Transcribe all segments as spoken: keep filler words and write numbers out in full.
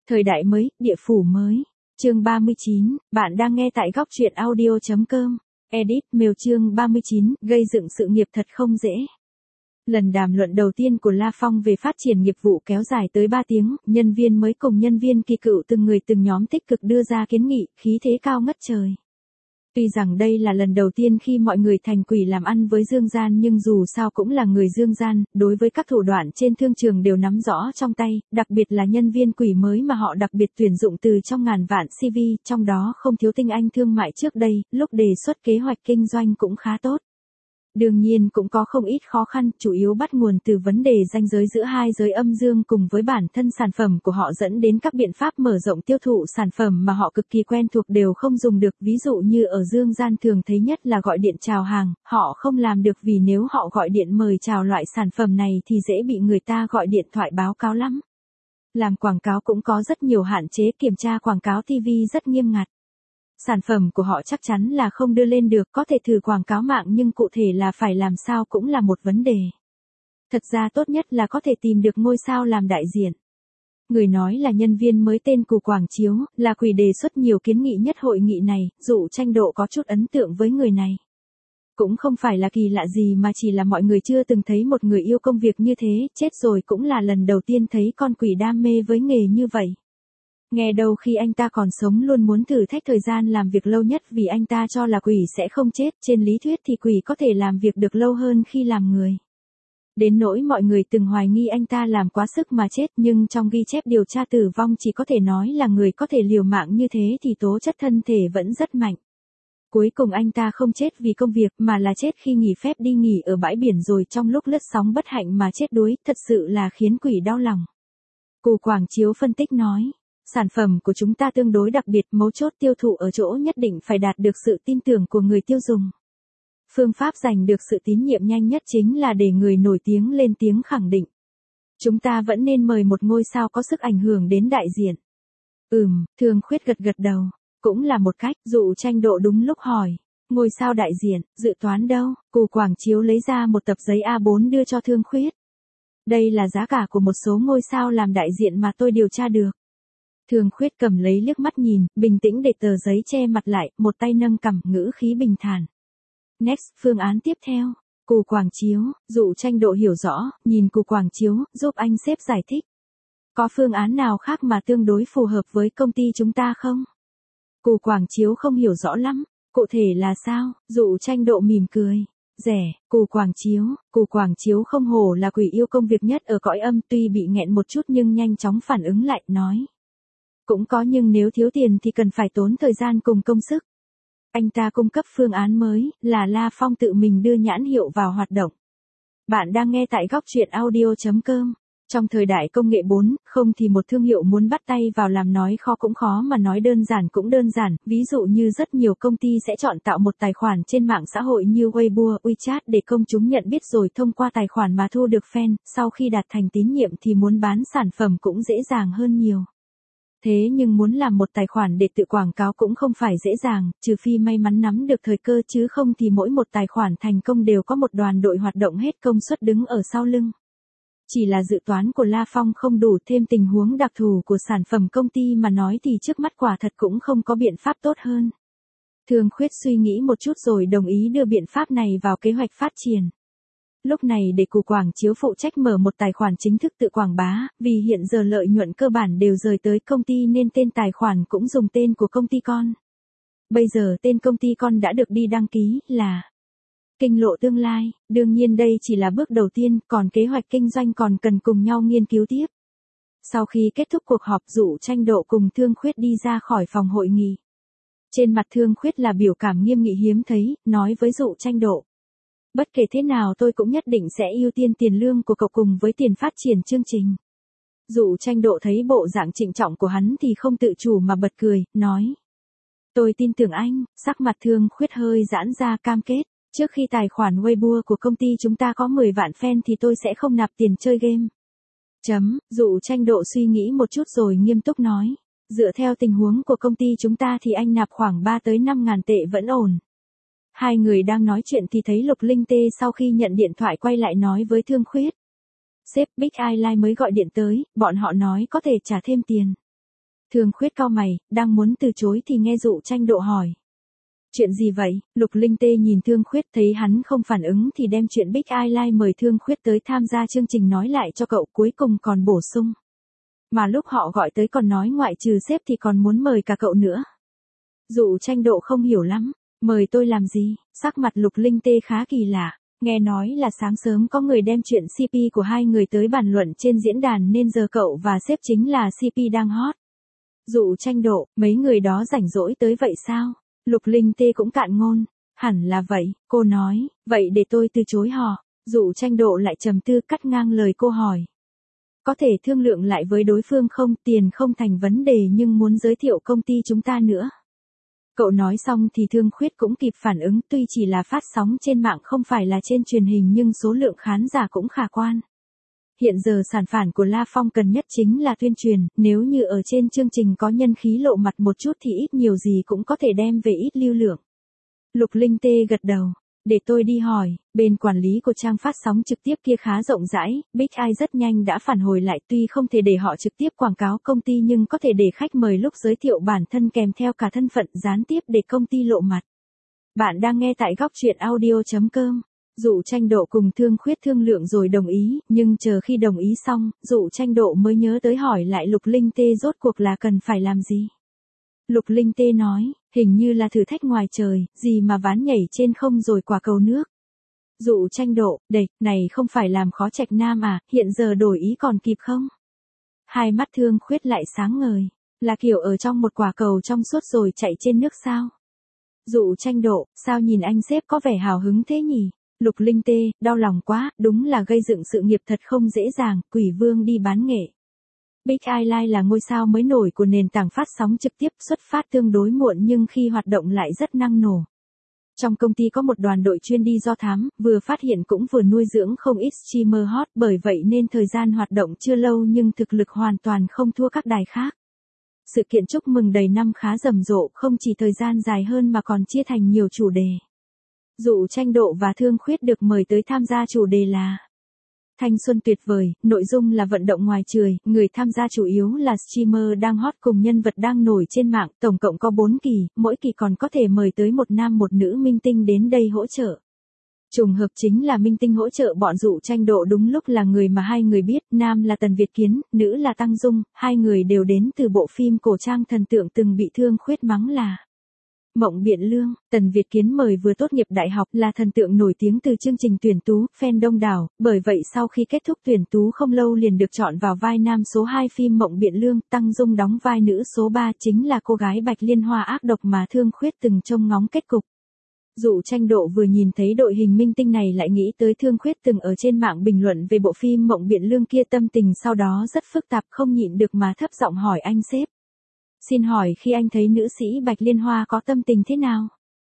Thời đại mới, địa phủ mới. Chương ba mươi chín, bạn đang nghe tại góc truyện audio chấm com. Edit mail chương ba mươi chín, gây dựng sự nghiệp thật không dễ. Lần đàm luận đầu tiên của La Phong về phát triển nghiệp vụ kéo dài tới ba tiếng, nhân viên mới cùng nhân viên kỳ cựu từng người từng nhóm tích cực đưa ra kiến nghị, khí thế cao ngất trời. Tuy rằng đây là lần đầu tiên khi mọi người thành quỷ làm ăn với Dương Gian nhưng dù sao cũng là người Dương Gian, đối với các thủ đoạn trên thương trường đều nắm rõ trong tay, đặc biệt là nhân viên quỷ mới mà họ đặc biệt tuyển dụng từ trong ngàn vạn xê vê, trong đó không thiếu tinh anh thương mại trước đây, lúc đề xuất kế hoạch kinh doanh cũng khá tốt. Đương nhiên cũng có không ít khó khăn, chủ yếu bắt nguồn từ vấn đề ranh giới giữa hai giới âm dương cùng với bản thân sản phẩm của họ dẫn đến các biện pháp mở rộng tiêu thụ sản phẩm mà họ cực kỳ quen thuộc đều không dùng được. Ví dụ như ở Dương Gian thường thấy nhất là gọi điện chào hàng, họ không làm được vì nếu họ gọi điện mời chào loại sản phẩm này thì dễ bị người ta gọi điện thoại báo cáo lắm. Làm quảng cáo cũng có rất nhiều hạn chế, kiểm tra quảng cáo ti vi rất nghiêm ngặt. Sản phẩm của họ chắc chắn là không đưa lên được, có thể thử quảng cáo mạng nhưng cụ thể là phải làm sao cũng là một vấn đề. Thật ra tốt nhất là có thể tìm được ngôi sao làm đại diện. Người nói là nhân viên mới tên Cù Quảng Chiếu, là quỷ đề xuất nhiều kiến nghị nhất hội nghị này, Dụ Tranh Độ có chút ấn tượng với người này. Cũng không phải là kỳ lạ gì mà chỉ là mọi người chưa từng thấy một người yêu công việc như thế, chết rồi cũng là lần đầu tiên thấy con quỷ đam mê với nghề như vậy. Nghe đâu khi anh ta còn sống luôn muốn thử thách thời gian làm việc lâu nhất vì anh ta cho là quỷ sẽ không chết, trên lý thuyết thì quỷ có thể làm việc được lâu hơn khi làm người. Đến nỗi mọi người từng hoài nghi anh ta làm quá sức mà chết nhưng trong ghi chép điều tra tử vong chỉ có thể nói là người có thể liều mạng như thế thì tố chất thân thể vẫn rất mạnh. Cuối cùng anh ta không chết vì công việc mà là chết khi nghỉ phép đi nghỉ ở bãi biển rồi trong lúc lướt sóng bất hạnh mà chết đuối, thật sự là khiến quỷ đau lòng. Cù Quảng Chiếu phân tích nói. Sản phẩm của chúng ta tương đối đặc biệt, mấu chốt tiêu thụ ở chỗ nhất định phải đạt được sự tin tưởng của người tiêu dùng. Phương pháp giành được sự tín nhiệm nhanh nhất chính là để người nổi tiếng lên tiếng khẳng định. Chúng ta vẫn nên mời một ngôi sao có sức ảnh hưởng đến đại diện. Ừm, Thương Khuyết gật gật đầu. Cũng là một cách. Dụ Tranh Độ đúng lúc hỏi. Ngôi sao đại diện, dự toán đâu? Cù Quảng Chiếu lấy ra một tập giấy a bốn đưa cho Thương Khuyết. Đây là giá cả của một số ngôi sao làm đại diện mà tôi điều tra được. Thương Khuyết cầm lấy liếc mắt nhìn, bình tĩnh để tờ giấy che mặt lại, một tay nâng cằm, ngữ khí bình thản. Next, phương án tiếp theo. Cù Quảng Chiếu, Dụ Tranh Độ hiểu rõ, nhìn Cù Quảng Chiếu, giúp anh sếp giải thích. Có phương án nào khác mà tương đối phù hợp với công ty chúng ta không? Cù Quảng Chiếu không hiểu rõ lắm, cụ thể là sao? Dụ Tranh Độ mỉm cười. Rẻ, Cù Quảng Chiếu, Cù Quảng Chiếu không hổ là quỷ yêu công việc nhất ở cõi âm, tuy bị nghẹn một chút nhưng nhanh chóng phản ứng lại, nói. Cũng có nhưng nếu thiếu tiền thì cần phải tốn thời gian cùng công sức. Anh ta cung cấp phương án mới, là La Phong tự mình đưa nhãn hiệu vào hoạt động. Bạn đang nghe tại góc truyện audio chấm com. Trong thời đại công nghệ bốn, không thì một thương hiệu muốn bắt tay vào làm nói khó cũng khó mà nói đơn giản cũng đơn giản, ví dụ như rất nhiều công ty sẽ chọn tạo một tài khoản trên mạng xã hội như Weibo, WeChat để công chúng nhận biết rồi thông qua tài khoản mà thu được fan, sau khi đạt thành tín nhiệm thì muốn bán sản phẩm cũng dễ dàng hơn nhiều. Thế nhưng muốn làm một tài khoản để tự quảng cáo cũng không phải dễ dàng, trừ phi may mắn nắm được thời cơ chứ không thì mỗi một tài khoản thành công đều có một đoàn đội hoạt động hết công suất đứng ở sau lưng. Chỉ là dự toán của La Phong không đủ, thêm tình huống đặc thù của sản phẩm công ty mà nói thì trước mắt quả thật cũng không có biện pháp tốt hơn. Thương Khuyết suy nghĩ một chút rồi đồng ý đưa biện pháp này vào kế hoạch phát triển. Lúc này để Cù Quảng Chiếu phụ trách mở một tài khoản chính thức tự quảng bá, vì hiện giờ lợi nhuận cơ bản đều rời tới công ty nên tên tài khoản cũng dùng tên của công ty con. Bây giờ tên công ty con đã được đi đăng ký là Kinh Lộ Tương Lai, đương nhiên đây chỉ là bước đầu tiên, còn kế hoạch kinh doanh còn cần cùng nhau nghiên cứu tiếp. Sau khi kết thúc cuộc họp, Dụ Tranh Độ cùng Thương Khuyết đi ra khỏi phòng hội nghị. Trên mặt Thương Khuyết là biểu cảm nghiêm nghị hiếm thấy, nói với Dụ Tranh Độ. Bất kể thế nào tôi cũng nhất định sẽ ưu tiên tiền lương của cậu cùng với tiền phát triển chương trình. Dụ Tranh Độ thấy bộ dạng trịnh trọng của hắn thì không tự chủ mà bật cười, nói. Tôi tin tưởng anh, sắc mặt Thương Khuyết hơi giãn ra cam kết. Trước khi tài khoản Weibo của công ty chúng ta có mười vạn fan thì tôi sẽ không nạp tiền chơi game. Chấm, Dụ Tranh Độ suy nghĩ một chút rồi nghiêm túc nói. Dựa theo tình huống của công ty chúng ta thì anh nạp khoảng ba tới năm ngàn tệ vẫn ổn. Hai người đang nói chuyện thì thấy Lục Linh Tê sau khi nhận điện thoại quay lại nói với Thương Khuyết. Sếp Big Island mới gọi điện tới, bọn họ nói có thể trả thêm tiền. Thương Khuyết cau mày, đang muốn từ chối thì nghe Dụ Tranh Độ hỏi. Chuyện gì vậy? Lục Linh Tê nhìn Thương Khuyết thấy hắn không phản ứng thì đem chuyện Big Eyeliner mời Thương Khuyết tới tham gia chương trình nói lại cho cậu, cuối cùng còn bổ sung. Mà lúc họ gọi tới còn nói ngoại trừ sếp thì còn muốn mời cả cậu nữa. Dụ Tranh Độ không hiểu lắm, mời tôi làm gì? Sắc mặt Lục Linh Tê khá kỳ lạ, nghe nói là sáng sớm có người đem chuyện xê pê của hai người tới bàn luận trên diễn đàn nên giờ cậu và sếp chính là xê pê đang hot. Dụ Tranh Độ, mấy người đó rảnh rỗi tới vậy sao? Lục Linh Tê cũng cạn ngôn, hẳn là vậy, cô nói, vậy để tôi từ chối họ. Dụ Tranh Độ lại trầm tư cắt ngang lời cô hỏi. Có thể thương lượng lại với đối phương không, tiền không thành vấn đề nhưng muốn giới thiệu công ty chúng ta nữa. Cậu nói xong thì Thương Khuyết cũng kịp phản ứng, tuy chỉ là phát sóng trên mạng không phải là trên truyền hình nhưng số lượng khán giả cũng khả quan. Hiện giờ sản phẩm của La Phong cần nhất chính là tuyên truyền, nếu như ở trên chương trình có nhân khí lộ mặt một chút thì ít nhiều gì cũng có thể đem về ít lưu lượng. Lục Linh Tê gật đầu, để tôi đi hỏi, bên quản lý của trang phát sóng trực tiếp kia khá rộng rãi, Big Eye rất nhanh đã phản hồi lại, tuy không thể để họ trực tiếp quảng cáo công ty nhưng có thể để khách mời lúc giới thiệu bản thân kèm theo cả thân phận gián tiếp để công ty lộ mặt. Bạn đang nghe tại góc truyện audio chấm com. Dụ Tranh Độ cùng Thương Khuyết thương lượng rồi đồng ý, nhưng chờ khi đồng ý xong, Dụ Tranh Độ mới nhớ tới hỏi lại Lục Linh Tê rốt cuộc là cần phải làm gì. Lục Linh Tê nói, hình như là thử thách ngoài trời, gì mà ván nhảy trên không rồi quả cầu nước. Dụ Tranh Độ, đệt, này không phải làm khó Trạch Nam à, hiện giờ đổi ý còn kịp không? Hai mắt Thương Khuyết lại sáng ngời, là kiểu ở trong một quả cầu trong suốt rồi chạy trên nước sao? Dụ Tranh Độ, sao nhìn anh sếp có vẻ hào hứng thế nhỉ? Lục Linh Tê, đau lòng quá, đúng là gây dựng sự nghiệp thật không dễ dàng, Quỷ Vương đi bán nghệ. Big Eyeliner là ngôi sao mới nổi của nền tảng phát sóng trực tiếp, xuất phát tương đối muộn nhưng khi hoạt động lại rất năng nổ. Trong công ty có một đoàn đội chuyên đi do thám, vừa phát hiện cũng vừa nuôi dưỡng không ít streamer hot, bởi vậy nên thời gian hoạt động chưa lâu nhưng thực lực hoàn toàn không thua các đài khác. Sự kiện chúc mừng đầy năm khá rầm rộ, không chỉ thời gian dài hơn mà còn chia thành nhiều chủ đề. Dụ Tranh Độ và Thương Khuyết được mời tới tham gia chủ đề là Thanh xuân tuyệt vời, nội dung là vận động ngoài trời, người tham gia chủ yếu là streamer đang hot cùng nhân vật đang nổi trên mạng, tổng cộng có bốn kỳ, mỗi kỳ còn có thể mời tới một nam một nữ minh tinh đến đây hỗ trợ. Trùng hợp chính là minh tinh hỗ trợ bọn Dụ Tranh Độ đúng lúc là người mà hai người biết, nam là Tần Việt Kiến, nữ là Tăng Dung, hai người đều đến từ bộ phim cổ trang thần tượng từng bị Thương Khuyết mắng là Mộng Biện Lương. Tần Việt Kiến mời vừa tốt nghiệp đại học, là thần tượng nổi tiếng từ chương trình tuyển tú, fan đông đảo, bởi vậy sau khi kết thúc tuyển tú không lâu liền được chọn vào vai nam số hai phim Mộng Biện Lương, Tăng Dung đóng vai nữ số ba, chính là cô gái Bạch Liên Hoa ác độc mà Thương Khuyết từng trông ngóng kết cục. Dụ Tranh Độ vừa nhìn thấy đội hình minh tinh này lại nghĩ tới Thương Khuyết từng ở trên mạng bình luận về bộ phim Mộng Biện Lương kia, tâm tình sau đó rất phức tạp, không nhịn được mà thấp giọng hỏi anh sếp. Xin hỏi khi anh thấy nữ sĩ Bạch Liên Hoa có tâm tình thế nào?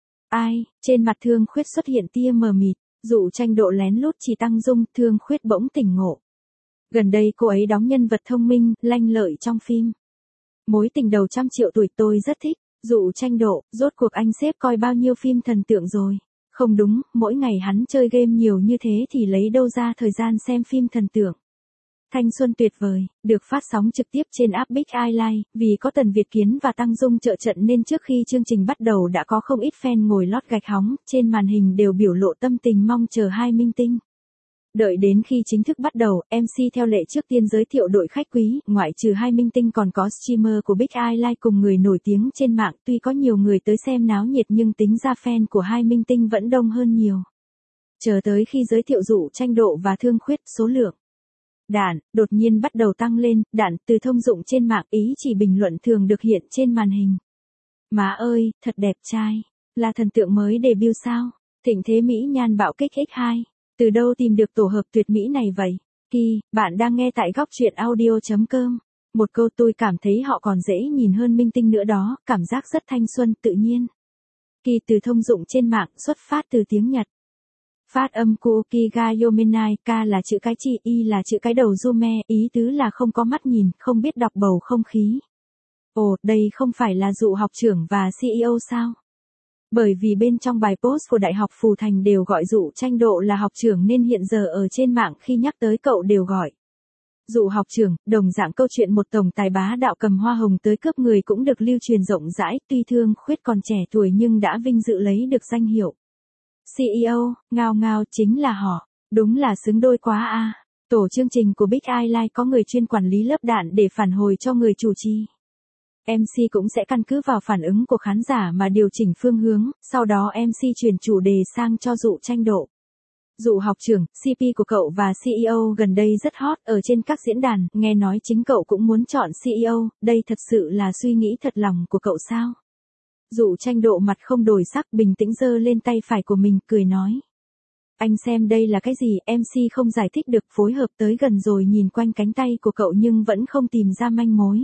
Ai? Trên mặt Thương Khuyết xuất hiện tia mờ mịt, Dụ Tranh Độ lén lút chỉ Tăng Dung, Thương Khuyết bỗng tỉnh ngộ. Gần đây cô ấy đóng nhân vật thông minh, lanh lợi trong phim Mối tình đầu trăm triệu tuổi, tôi rất thích. Dụ Tranh Độ, rốt cuộc anh sếp coi bao nhiêu phim thần tượng rồi? Không đúng, mỗi ngày hắn chơi game nhiều như thế thì lấy đâu ra thời gian xem phim thần tượng? Thanh xuân tuyệt vời, được phát sóng trực tiếp trên app Big Eyeliner, vì có Tần Việt Kiến và Tăng Dung trợ trận nên trước khi chương trình bắt đầu đã có không ít fan ngồi lót gạch hóng, trên màn hình đều biểu lộ tâm tình mong chờ hai minh tinh. Đợi đến khi chính thức bắt đầu, em xê theo lệ trước tiên giới thiệu đội khách quý, ngoại trừ hai minh tinh còn có streamer của Big Eyeliner cùng người nổi tiếng trên mạng, tuy có nhiều người tới xem náo nhiệt nhưng tính ra fan của hai minh tinh vẫn đông hơn nhiều. Chờ tới khi giới thiệu Dụ Tranh Độ và Thương Khuyết, số lượng đạn đột nhiên bắt đầu tăng lên, đạn từ thông dụng trên mạng, ý chỉ bình luận thường được hiện trên màn hình. Má ơi, thật đẹp trai, là thần tượng mới debut sao? Thịnh thế mỹ nhan bạo kích nhân hai. Từ đâu tìm được tổ hợp tuyệt mỹ này vậy? Kỳ, bạn đang nghe tại góc truyện audio chấm com. Một câu, tôi cảm thấy họ còn dễ nhìn hơn minh tinh nữa đó, cảm giác rất thanh xuân, tự nhiên. Kỳ từ thông dụng trên mạng, xuất phát từ tiếng Nhật. Phát âm Kuoki ga Yomenai, K là chữ cái chi, Y là chữ cái đầu Yume, ý tứ là không có mắt nhìn, không biết đọc bầu không khí. Ồ, đây không phải là Dụ học trưởng và xê e ô sao? Bởi vì bên trong bài post của Đại học Phù Thành đều gọi Dụ Tranh Độ là học trưởng nên hiện giờ ở trên mạng khi nhắc tới cậu đều gọi Dụ học trưởng, đồng dạng câu chuyện một tổng tài bá đạo cầm hoa hồng tới cướp người cũng được lưu truyền rộng rãi, tuy Thương Khuyết còn trẻ tuổi nhưng đã vinh dự lấy được danh hiệu xê e ô, ngao ngao chính là họ, đúng là xứng đôi quá a. Tổ chương trình của Big Eye Live có người chuyên quản lý lớp đạn để phản hồi cho người chủ trì. em xê cũng sẽ căn cứ vào phản ứng của khán giả mà điều chỉnh phương hướng, sau đó em xê chuyển chủ đề sang cho Dụ Tranh Độ. Dụ học trưởng, xê pê của cậu và xê e ô gần đây rất hot ở trên các diễn đàn, nghe nói chính cậu cũng muốn chọn xê e ô, đây thật sự là suy nghĩ thật lòng của cậu sao? Dụ Tranh Độ mặt không đổi sắc, bình tĩnh giơ lên tay phải của mình, cười nói. Anh xem đây là cái gì, em xê không giải thích được, phối hợp tới gần rồi nhìn quanh cánh tay của cậu nhưng vẫn không tìm ra manh mối.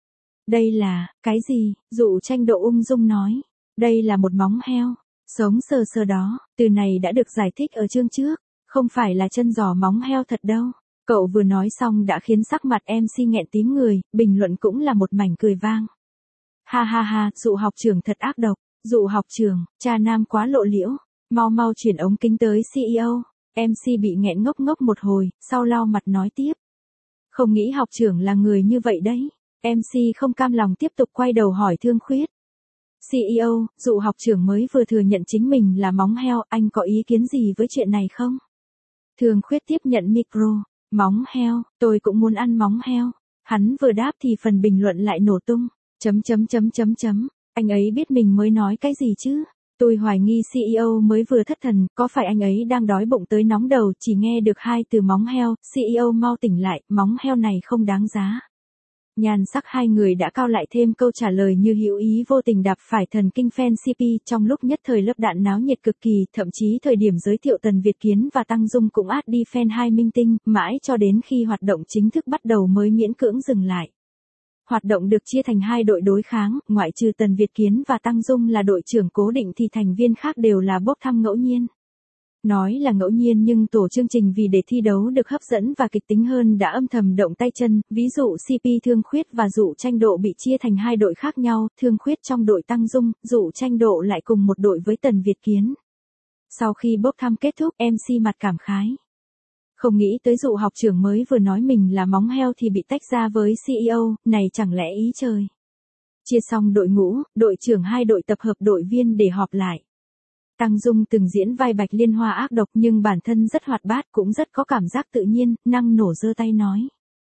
Đây là, cái gì, Dụ Tranh Độ ung dung nói. Đây là một móng heo. Sống sờ sờ đó, từ này đã được giải thích ở chương trước, không phải là chân giò móng heo thật đâu. Cậu vừa nói xong đã khiến sắc mặt em xê nghẹn tím người, bình luận cũng là một mảnh cười vang. Ha ha ha, Dụ học trưởng thật ác độc, Dụ học trưởng, cha nam quá lộ liễu, mau mau chuyển ống kính tới xê e ô. em xê bị nghẹn ngốc ngốc một hồi, sau lau mặt nói tiếp. Không nghĩ học trưởng là người như vậy đấy. em xê không cam lòng tiếp tục quay đầu hỏi Thương Khuyết. xê e ô, Dụ học trưởng mới vừa thừa nhận chính mình là móng heo, anh có ý kiến gì với chuyện này không? Thương Khuyết tiếp nhận micro, móng heo, tôi cũng muốn ăn móng heo. Hắn vừa đáp thì phần bình luận lại nổ tung, chấm chấm chấm chấm chấm, anh ấy biết mình mới nói cái gì chứ? Tôi hoài nghi xê e ô mới vừa thất thần, có phải anh ấy đang đói bụng tới nóng đầu, chỉ nghe được hai từ móng heo, xê e ô mau tỉnh lại, móng heo này không đáng giá. Nhan sắc hai người đã cao lại thêm câu trả lời như hữu ý vô tình đạp phải thần kinh fan xê pê, trong lúc nhất thời lớp đạn náo nhiệt cực kỳ, thậm chí thời điểm giới thiệu Tần Việt Kiến và Tăng Dung cũng át đi fan hai minh tinh, mãi cho đến khi hoạt động chính thức bắt đầu mới miễn cưỡng dừng lại. Hoạt động được chia thành hai đội đối kháng, ngoại trừ Tần Việt Kiến và Tăng Dung là đội trưởng cố định thì thành viên khác đều là bốc thăm ngẫu nhiên. Nói là ngẫu nhiên nhưng tổ chương trình vì để thi đấu được hấp dẫn và kịch tính hơn đã âm thầm động tay chân, ví dụ xê pê Thương Khuyết và Dụ Tranh Độ bị chia thành hai đội khác nhau, Thương Khuyết trong đội Tăng Dung, Dụ Tranh Độ lại cùng một đội với Tần Việt Kiến. Sau khi bốc thăm kết thúc, em xê mặt cảm khái. Không nghĩ tới Dụ học trưởng mới vừa nói mình là móng heo thì bị tách ra với xê e ô, này chẳng lẽ ý trời. Chia xong đội ngũ, đội trưởng hai đội tập hợp đội viên để họp lại. Tăng Dung từng diễn vai Bạch Liên Hoa ác độc nhưng bản thân rất hoạt bát cũng rất có cảm giác tự nhiên, năng nổ giơ tay nói.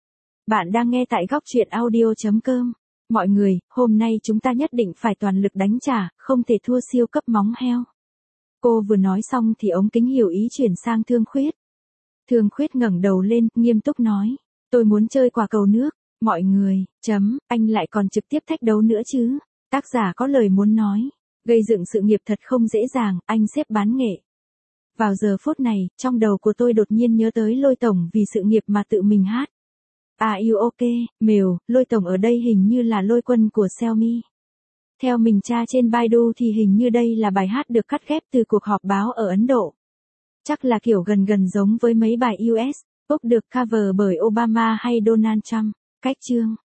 Bạn đang nghe tại góc truyện audio chấm com. Mọi người, hôm nay chúng ta nhất định phải toàn lực đánh trả, không thể thua siêu cấp móng heo. Cô vừa nói xong thì ống kính hiểu ý chuyển sang Thương Khuyết. Thương Khuyết ngẩng đầu lên, nghiêm túc nói. Tôi muốn chơi quả cầu nước. Mọi người, chấm, anh lại còn trực tiếp thách đấu nữa chứ. Tác giả có lời muốn nói. Gây dựng sự nghiệp thật không dễ dàng, anh xếp bán nghệ. Vào giờ phút này, trong đầu của tôi đột nhiên nhớ tới Lôi Tổng vì sự nghiệp mà tự mình hát. Are you okay, Mèo, Lôi Tổng ở đây hình như là Lôi Quân của Xiaomi. Theo mình tra trên Baidu thì hình như đây là bài hát được cắt ghép từ cuộc họp báo ở Ấn Độ. Chắc là kiểu gần gần giống với mấy bài u ét, pop được cover bởi Obama hay Donald Trump. Cách chương.